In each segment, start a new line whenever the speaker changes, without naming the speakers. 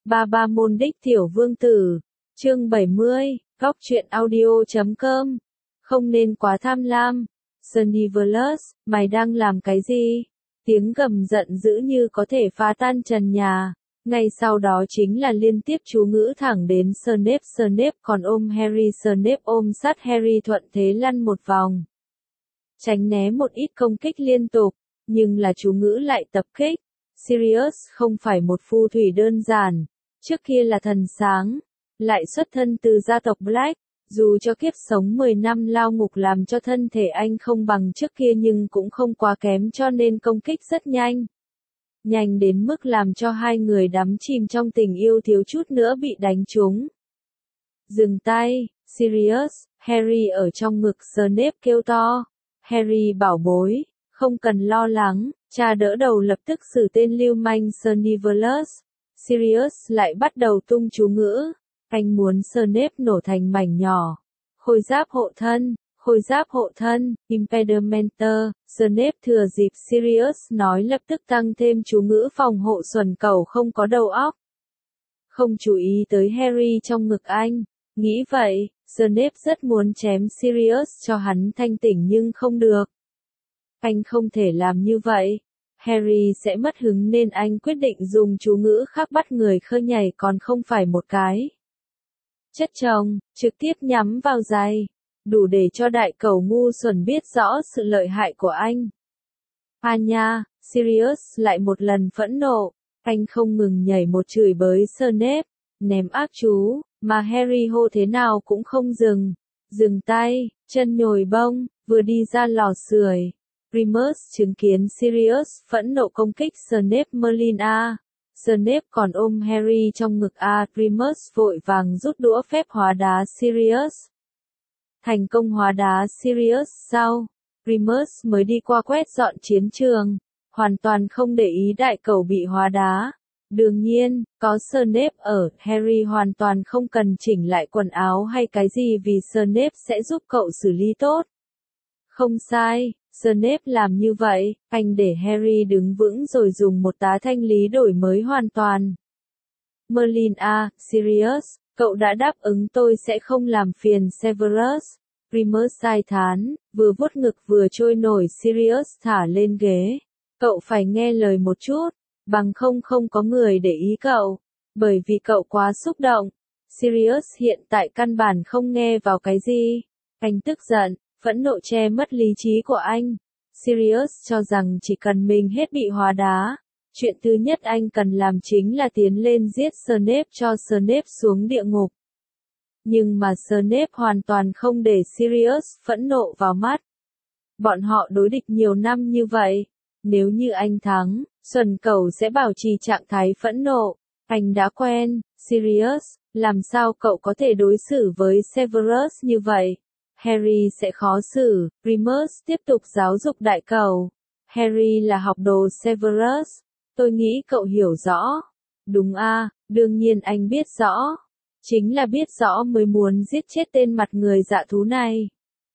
Ba Ba Môn Đích Tiểu Vương Tử, chương 70, góc truyện audio.com. Không nên quá tham lam. Sunniverse, mày đang làm cái gì? Tiếng gầm giận dữ như có thể phá tan trần nhà. Ngay sau đó chính là liên tiếp chú ngữ thẳng đến Snape còn ôm Harry, Snape ôm sát Harry thuận thế lăn một vòng. Tránh né một ít công kích liên tục, nhưng là chú ngữ lại tập kích. Sirius không phải một phù thủy đơn giản, trước kia là thần sáng, lại xuất thân từ gia tộc Black, dù cho kiếp sống 10 năm lao ngục làm cho thân thể anh không bằng trước kia nhưng cũng không quá kém cho nên công kích rất nhanh. Nhanh đến mức làm cho hai người đắm chìm trong tình yêu thiếu chút nữa bị đánh trúng. Dừng tay, Sirius, Harry ở trong ngực Snape kêu to. Harry bảo bối, không cần lo lắng, cha đỡ đầu lập tức xử tên lưu manh Sunniverse. Sirius lại bắt đầu tung chú ngữ. Anh muốn Snape nổ thành mảnh nhỏ. Khôi giáp hộ thân, Impedimenter. Snape thừa dịp Sirius nói lập tức tăng thêm chú ngữ phòng hộ xuẩn cẩu không có đầu óc. Không chú ý tới Harry trong ngực anh. Nghĩ vậy, Snape rất muốn chém Sirius cho hắn thanh tỉnh nhưng không được. Anh không thể làm như vậy. Harry sẽ mất hứng nên anh quyết định dùng chú ngữ khác bắt người khơi nhảy còn không phải một cái. Chất chồng, trực tiếp nhắm vào giày. Đủ để cho đại cẩu ngu xuẩn biết rõ sự lợi hại của anh. Nha, Sirius lại một lần phẫn nộ. Anh không ngừng nhảy một chửi bới Snape, ném ác chú, mà Harry hô thế nào cũng không dừng. Dừng tay, chân nhồi bông, vừa đi ra lò sưởi. Remus chứng kiến Sirius phẫn nộ công kích Snape Merlin A. Snape còn ôm Harry trong ngực A. Remus vội vàng rút đũa phép hóa đá Sirius. Thành công hóa đá Sirius sau, Remus mới đi qua quét dọn chiến trường, hoàn toàn không để ý đại cẩu bị hóa đá. Đương nhiên, có Snape ở, Harry hoàn toàn không cần chỉnh lại quần áo hay cái gì vì Snape sẽ giúp cậu xử lý tốt. Không sai, Snape làm như vậy, anh để Harry đứng vững rồi dùng một tá thanh lý đổi mới hoàn toàn. Merlin A. Sirius, cậu đã đáp ứng tôi sẽ không làm phiền Severus. Remus sai thán, vừa vuốt ngực vừa trôi nổi Sirius thả lên ghế. Cậu phải nghe lời một chút, bằng không có người để ý cậu, bởi vì cậu quá xúc động. Sirius hiện tại căn bản không nghe vào cái gì. Anh tức giận, phẫn nộ che mất lý trí của anh. Sirius cho rằng chỉ cần mình hết bị hóa đá, chuyện thứ nhất anh cần làm chính là tiến lên giết Snape cho Snape xuống địa ngục. Nhưng mà Snape hoàn toàn không để Sirius phẫn nộ vào mắt. Bọn họ đối địch nhiều năm như vậy. Nếu như anh thắng, xuẩn cẩu sẽ bảo trì trạng thái phẫn nộ. Anh đã quen, Sirius, làm sao cậu có thể đối xử với Severus như vậy? Harry sẽ khó xử, Remus tiếp tục giáo dục đại cẩu. Harry là học đồ Severus, tôi nghĩ cậu hiểu rõ. Đúng a, đương nhiên anh biết rõ. Chính là biết rõ mới muốn giết chết tên mặt người dạ thú này.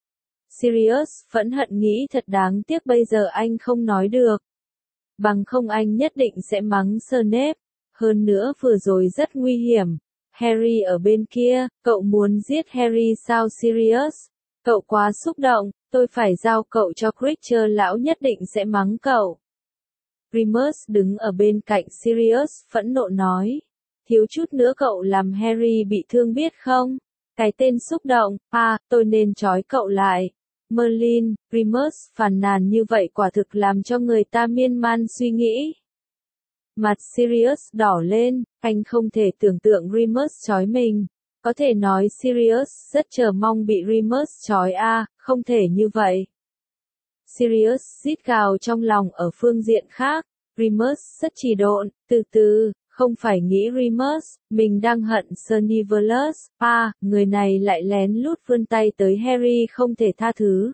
Sirius phẫn hận nghĩ thật đáng tiếc bây giờ anh không nói được. Bằng không anh nhất định sẽ mắng Snape. Hơn nữa vừa rồi rất nguy hiểm. Harry ở bên kia, cậu muốn giết Harry sao Sirius? Cậu quá xúc động, tôi phải giao cậu cho Creature lão nhất định sẽ mắng cậu. Remus đứng ở bên cạnh Sirius phẫn nộ nói. Thiếu chút nữa cậu làm Harry bị thương biết không? Cái tên xúc động, tôi nên trói cậu lại. Merlin, Remus phàn nàn như vậy quả thực làm cho người ta miên man suy nghĩ. Mặt Sirius đỏ lên, anh không thể tưởng tượng Remus trói mình. Có thể nói Sirius rất chờ mong bị Remus trói không thể như vậy. Sirius rít gào trong lòng ở phương diện khác, Remus rất trì độn, từ từ, không phải nghĩ Remus, mình đang hận Sunniverse, người này lại lén lút vươn tay tới Harry không thể tha thứ.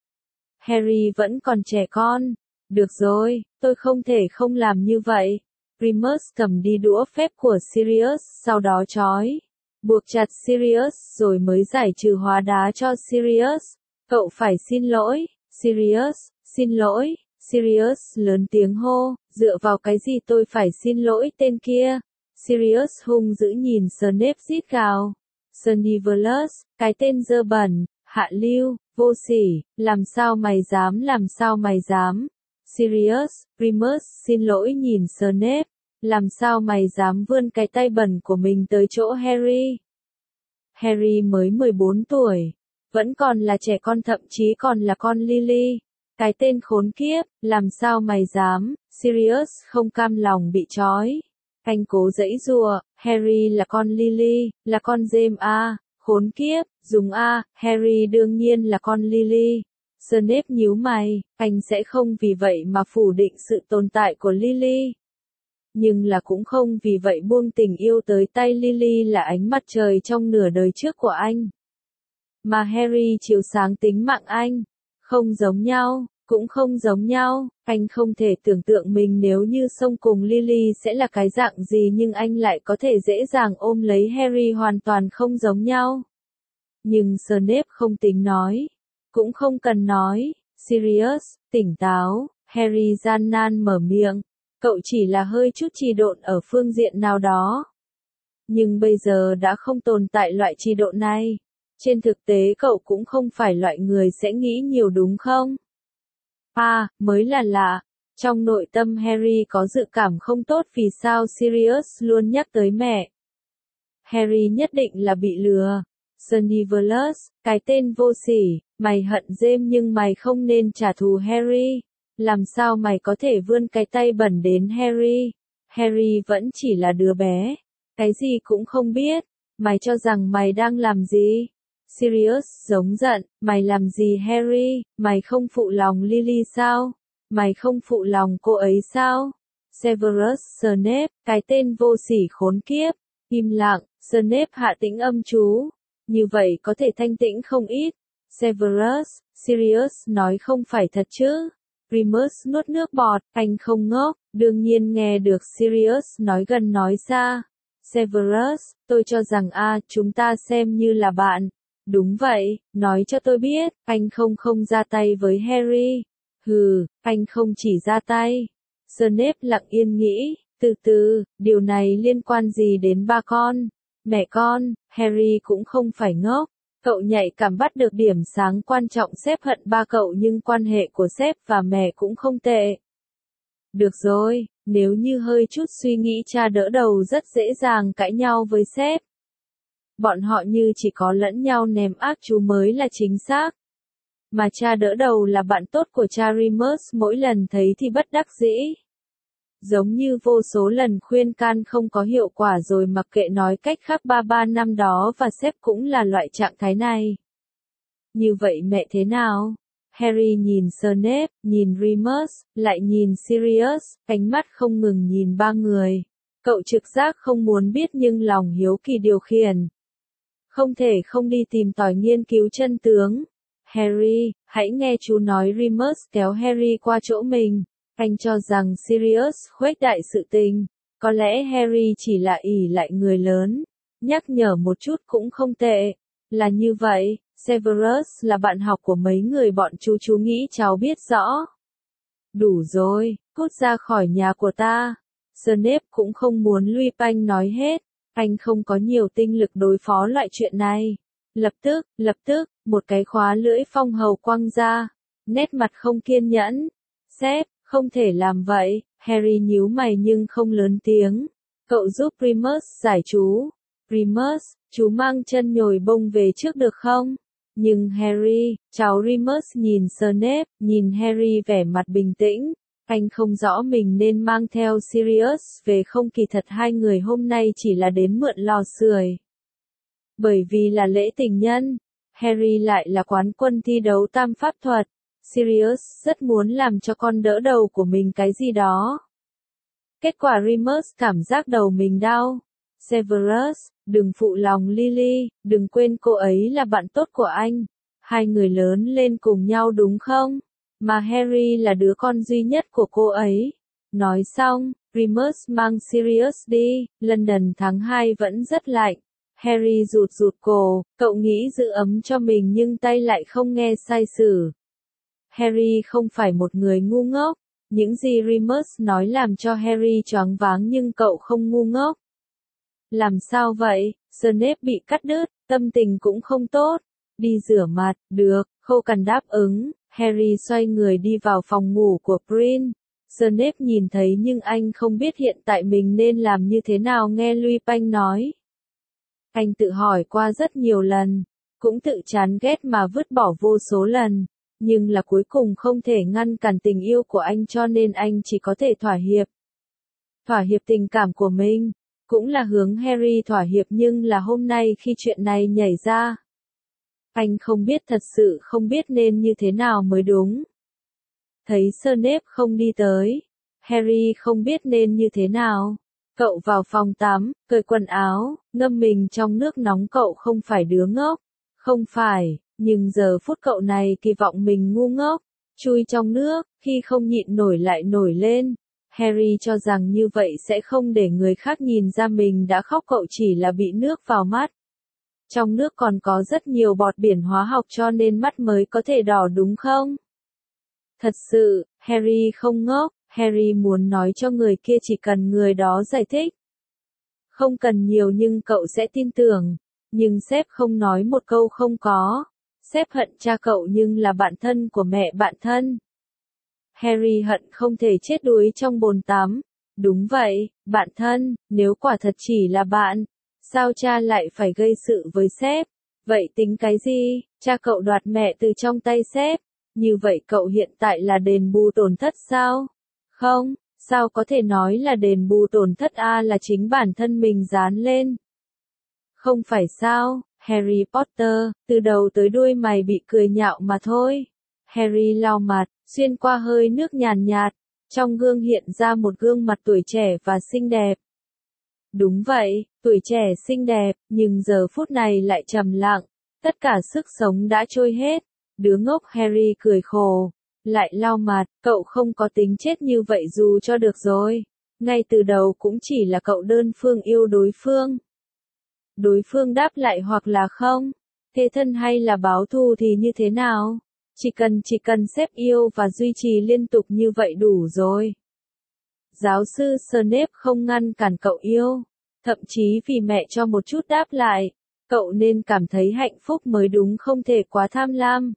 Harry vẫn còn trẻ con, được rồi, tôi không thể không làm như vậy. Remus cầm đi đũa phép của Sirius, sau đó trói, buộc chặt Sirius rồi mới giải trừ hóa đá cho Sirius. Cậu phải xin lỗi, Sirius, xin lỗi. Sirius lớn tiếng hô, dựa vào cái gì tôi phải xin lỗi tên kia? Sirius hung dữ nhìn Snape rít gào. Snivellus, cái tên dơ bẩn, hạ lưu, vô sỉ, làm sao mày dám. Sirius, Remus xin lỗi nhìn Snape, làm sao mày dám vươn cái tay bẩn của mình tới chỗ Harry. Harry mới 14 tuổi, vẫn còn là trẻ con, thậm chí còn là con Lily. Cái tên khốn kiếp, làm sao mày dám. Sirius không cam lòng bị trói. Anh cố giãy giụa, Harry là con Lily, là con James A, khốn kiếp, dùng A, Harry đương nhiên là con Lily. Snape nhíu mày, anh sẽ không vì vậy mà phủ định sự tồn tại của Lily. Nhưng là cũng không vì vậy buông tình yêu tới tay Lily là ánh mặt trời trong nửa đời trước của anh. Mà Harry chiếu sáng tính mạng anh. Không giống nhau, cũng không giống nhau, anh không thể tưởng tượng mình nếu như xông cùng Lily sẽ là cái dạng gì, nhưng anh lại có thể dễ dàng ôm lấy Harry, hoàn toàn không giống nhau. Nhưng Snape không tính nói, cũng không cần nói. Sirius, tỉnh táo. Harry gian nan mở miệng, cậu chỉ là hơi chút trì độn ở phương diện nào đó. Nhưng bây giờ đã không tồn tại loại trì độn này. Trên thực tế cậu cũng không phải loại người sẽ nghĩ nhiều, đúng không? Mới là lạ. Trong nội tâm Harry có dự cảm không tốt vì sao Sirius luôn nhắc tới mẹ. Harry nhất định là bị lừa. Snivellus, cái tên vô sỉ, mày hận James nhưng mày không nên trả thù Harry. Làm sao mày có thể vươn cái tay bẩn đến Harry? Harry vẫn chỉ là đứa bé, cái gì cũng không biết. Mày cho rằng mày đang làm gì? Sirius giống giận, mày làm gì Harry? Mày không phụ lòng Lily sao? Mày không phụ lòng cô ấy sao? Severus Snape, cái tên vô sỉ khốn kiếp. Im lặng. Snape hạ tĩnh âm chú. Như vậy có thể thanh tĩnh không ít. Severus, Sirius nói không phải thật chứ? Remus nuốt nước bọt, anh không ngốc, đương nhiên nghe được Sirius nói gần nói xa. Severus, tôi cho rằng chúng ta xem như là bạn. Đúng vậy, nói cho tôi biết, anh không ra tay với Harry. Hừ, anh không chỉ ra tay. Snape lặng yên nghĩ, từ từ, điều này liên quan gì đến ba con? Mẹ con, Harry cũng không phải ngốc. Cậu nhạy cảm bắt được điểm sáng quan trọng. Sếp hận ba cậu nhưng quan hệ của sếp và mẹ cũng không tệ. Được rồi, nếu như hơi chút suy nghĩ cha đỡ đầu rất dễ dàng cãi nhau với sếp. Bọn họ như chỉ có lẫn nhau ném ác chú mới là chính xác. Mà cha đỡ đầu là bạn tốt của cha Remus, mỗi lần thấy thì bất đắc dĩ. Giống như vô số lần khuyên can không có hiệu quả rồi mặc kệ. Nói cách khác ba năm đó và sếp cũng là loại trạng thái này. Như vậy mẹ thế nào? Harry nhìn Snape, nhìn Remus, lại nhìn Sirius, ánh mắt không ngừng nhìn ba người. Cậu trực giác không muốn biết nhưng lòng hiếu kỳ điều khiển. Không thể không đi tìm tòi nghiên cứu chân tướng. Harry, hãy nghe chú nói. Remus kéo Harry qua chỗ mình. Anh cho rằng Sirius khuếch đại sự tình. Có lẽ Harry chỉ là ỷ lại người lớn. Nhắc nhở một chút cũng không tệ. Là như vậy, Severus là bạn học của mấy người bọn chú nghĩ cháu biết rõ. Đủ rồi, cút ra khỏi nhà của ta. Snape cũng không muốn Lupin nói hết. Anh không có nhiều tinh lực đối phó loại chuyện này. Lập tức, một cái khóa lưỡi phong hầu quăng ra. Nét mặt không kiên nhẫn. Sếp, không thể làm vậy. Harry nhíu mày nhưng không lớn tiếng. Cậu giúp Remus giải chú. Remus, chú mang chân nhồi bông về trước được không? Nhưng Harry, cháu. Remus nhìn Snape, nhìn Harry vẻ mặt bình tĩnh. Anh không rõ mình nên mang theo Sirius về không, kỳ thật hai người hôm nay chỉ là đến mượn lò sưởi. Bởi vì là lễ tình nhân, Harry lại là quán quân thi đấu tam pháp thuật. Sirius rất muốn làm cho con đỡ đầu của mình cái gì đó. Kết quả Remus cảm giác đầu mình đau. Severus, đừng phụ lòng Lily, đừng quên cô ấy là bạn tốt của anh. Hai người lớn lên cùng nhau đúng không? Mà Harry là đứa con duy nhất của cô ấy. Nói xong, Remus mang Sirius đi. London tháng 2 vẫn rất lạnh. Harry rụt cổ, cậu nghĩ giữ ấm cho mình nhưng tay lại không nghe sai sử. Harry không phải một người ngu ngốc. Những gì Remus nói làm cho Harry choáng váng nhưng cậu không ngu ngốc. Làm sao vậy? Snape bị cắt đứt, tâm tình cũng không tốt. Đi rửa mặt, được, Khô Cằn đáp ứng. Harry xoay người đi vào phòng ngủ của Prin. Snape nhìn thấy nhưng anh không biết hiện tại mình nên làm như thế nào nghe Lupin nói. Anh tự hỏi qua rất nhiều lần, cũng tự chán ghét mà vứt bỏ vô số lần, nhưng là cuối cùng không thể ngăn cản tình yêu của anh cho nên anh chỉ có thể thỏa hiệp. Thỏa hiệp tình cảm của mình, cũng là hướng Harry thỏa hiệp nhưng là hôm nay khi chuyện này nhảy ra. Anh không biết thật sự không biết nên như thế nào mới đúng. Thấy Snape không đi tới, Harry không biết nên như thế nào. Cậu vào phòng tắm, cởi quần áo, ngâm mình trong nước nóng cậu không phải đứa ngốc. Không phải, nhưng giờ phút cậu này kỳ vọng mình ngu ngốc. Chui trong nước, khi không nhịn nổi lại nổi lên. Harry cho rằng như vậy sẽ không để người khác nhìn ra mình đã khóc cậu chỉ là bị nước vào mắt. Trong nước còn có rất nhiều bọt biển hóa học cho nên mắt mới có thể đỏ đúng không? Thật sự, Harry không ngốc, Harry muốn nói cho người kia chỉ cần người đó giải thích. Không cần nhiều nhưng cậu sẽ tin tưởng. Nhưng sếp không nói một câu không có. Sếp hận cha cậu nhưng là bạn thân của mẹ bạn thân. Harry hận không thể chết đuối trong bồn tắm. Đúng vậy, bạn thân, nếu quả thật chỉ là bạn, sao cha lại phải gây sự với sếp? Vậy tính cái gì? Cha cậu đoạt mẹ từ trong tay sếp. Như vậy cậu hiện tại là đền bù tổn thất sao? Không, sao có thể nói là đền bù tổn thất là chính bản thân mình dán lên. Không phải sao, Harry Potter, từ đầu tới đuôi mày bị cười nhạo mà thôi. Harry lau mặt, xuyên qua hơi nước nhàn nhạt, trong gương hiện ra một gương mặt tuổi trẻ và xinh đẹp. Đúng vậy, tuổi trẻ xinh đẹp, nhưng giờ phút này lại trầm lặng, tất cả sức sống đã trôi hết. Đứa ngốc Harry cười khổ, lại lau mặt, cậu không có tính chết như vậy dù cho được rồi. Ngay từ đầu cũng chỉ là cậu đơn phương yêu đối phương. Đối phương đáp lại hoặc là không, thế thân hay là báo thù thì như thế nào? Chỉ cần sếp yêu và duy trì liên tục như vậy đủ rồi. Giáo sư Snape không ngăn cản cậu yêu, thậm chí vì mẹ cho một chút đáp lại, cậu nên cảm thấy hạnh phúc mới đúng không thể quá tham lam.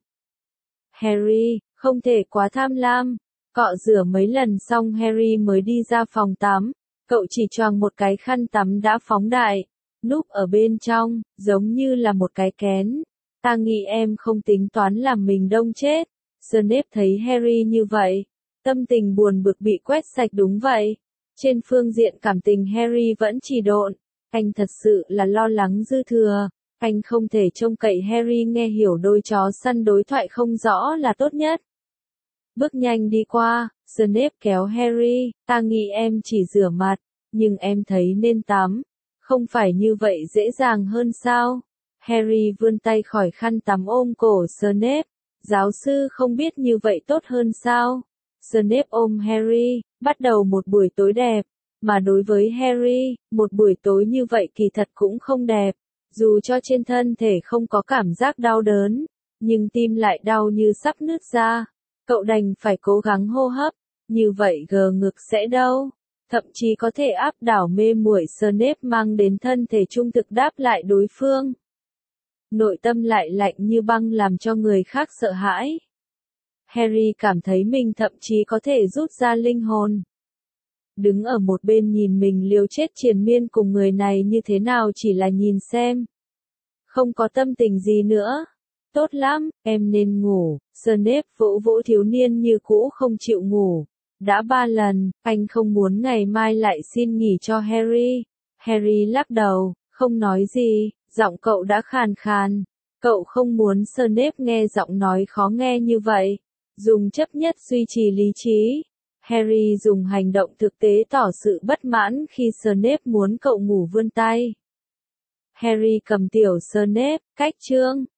Harry, không thể quá tham lam. Cọ rửa mấy lần xong Harry mới đi ra phòng tắm, cậu chỉ choàng một cái khăn tắm đã phóng đại, núp ở bên trong, giống như là một cái kén. Ta nghĩ em không tính toán làm mình đông chết. Snape thấy Harry như vậy, tâm tình buồn bực bị quét sạch đúng vậy. Trên phương diện cảm tình Harry vẫn chỉ độn, anh thật sự là lo lắng dư thừa. Anh không thể trông cậy Harry nghe hiểu đôi chó săn đối thoại không rõ là tốt nhất. Bước nhanh đi qua, Snape kéo Harry, ta nghĩ em chỉ rửa mặt, nhưng em thấy nên tắm. Không phải như vậy dễ dàng hơn sao? Harry vươn tay khỏi khăn tắm ôm cổ Snape. Giáo sư không biết như vậy tốt hơn sao? Snape ôm Harry, bắt đầu một buổi tối đẹp. Mà đối với Harry, một buổi tối như vậy kỳ thật cũng không đẹp. Dù cho trên thân thể không có cảm giác đau đớn, nhưng tim lại đau như sắp nứt ra. Cậu đành phải cố gắng hô hấp, như vậy gờ ngực sẽ đau. Thậm chí có thể áp đảo mê muội Snape mang đến thân thể trung thực đáp lại đối phương. Nội tâm lại lạnh như băng làm cho người khác sợ hãi. Harry cảm thấy mình thậm chí có thể rút ra linh hồn. Đứng ở một bên nhìn mình liều chết triền miên cùng người này như thế nào chỉ là nhìn xem. Không có tâm tình gì nữa. Tốt lắm, em nên ngủ. Snape vỗ vỗ thiếu niên như cũ không chịu ngủ. Đã 3 lần, anh không muốn ngày mai lại xin nghỉ cho Harry. Harry lắc đầu, không nói gì, giọng cậu đã khàn khàn. Cậu không muốn Snape nghe giọng nói khó nghe như vậy. Dùng chấp nhất duy trì lý trí. Harry dùng hành động thực tế tỏ sự bất mãn khi Snape muốn cậu ngủ vươn tay. Harry cầm tiểu Snape, cách chương.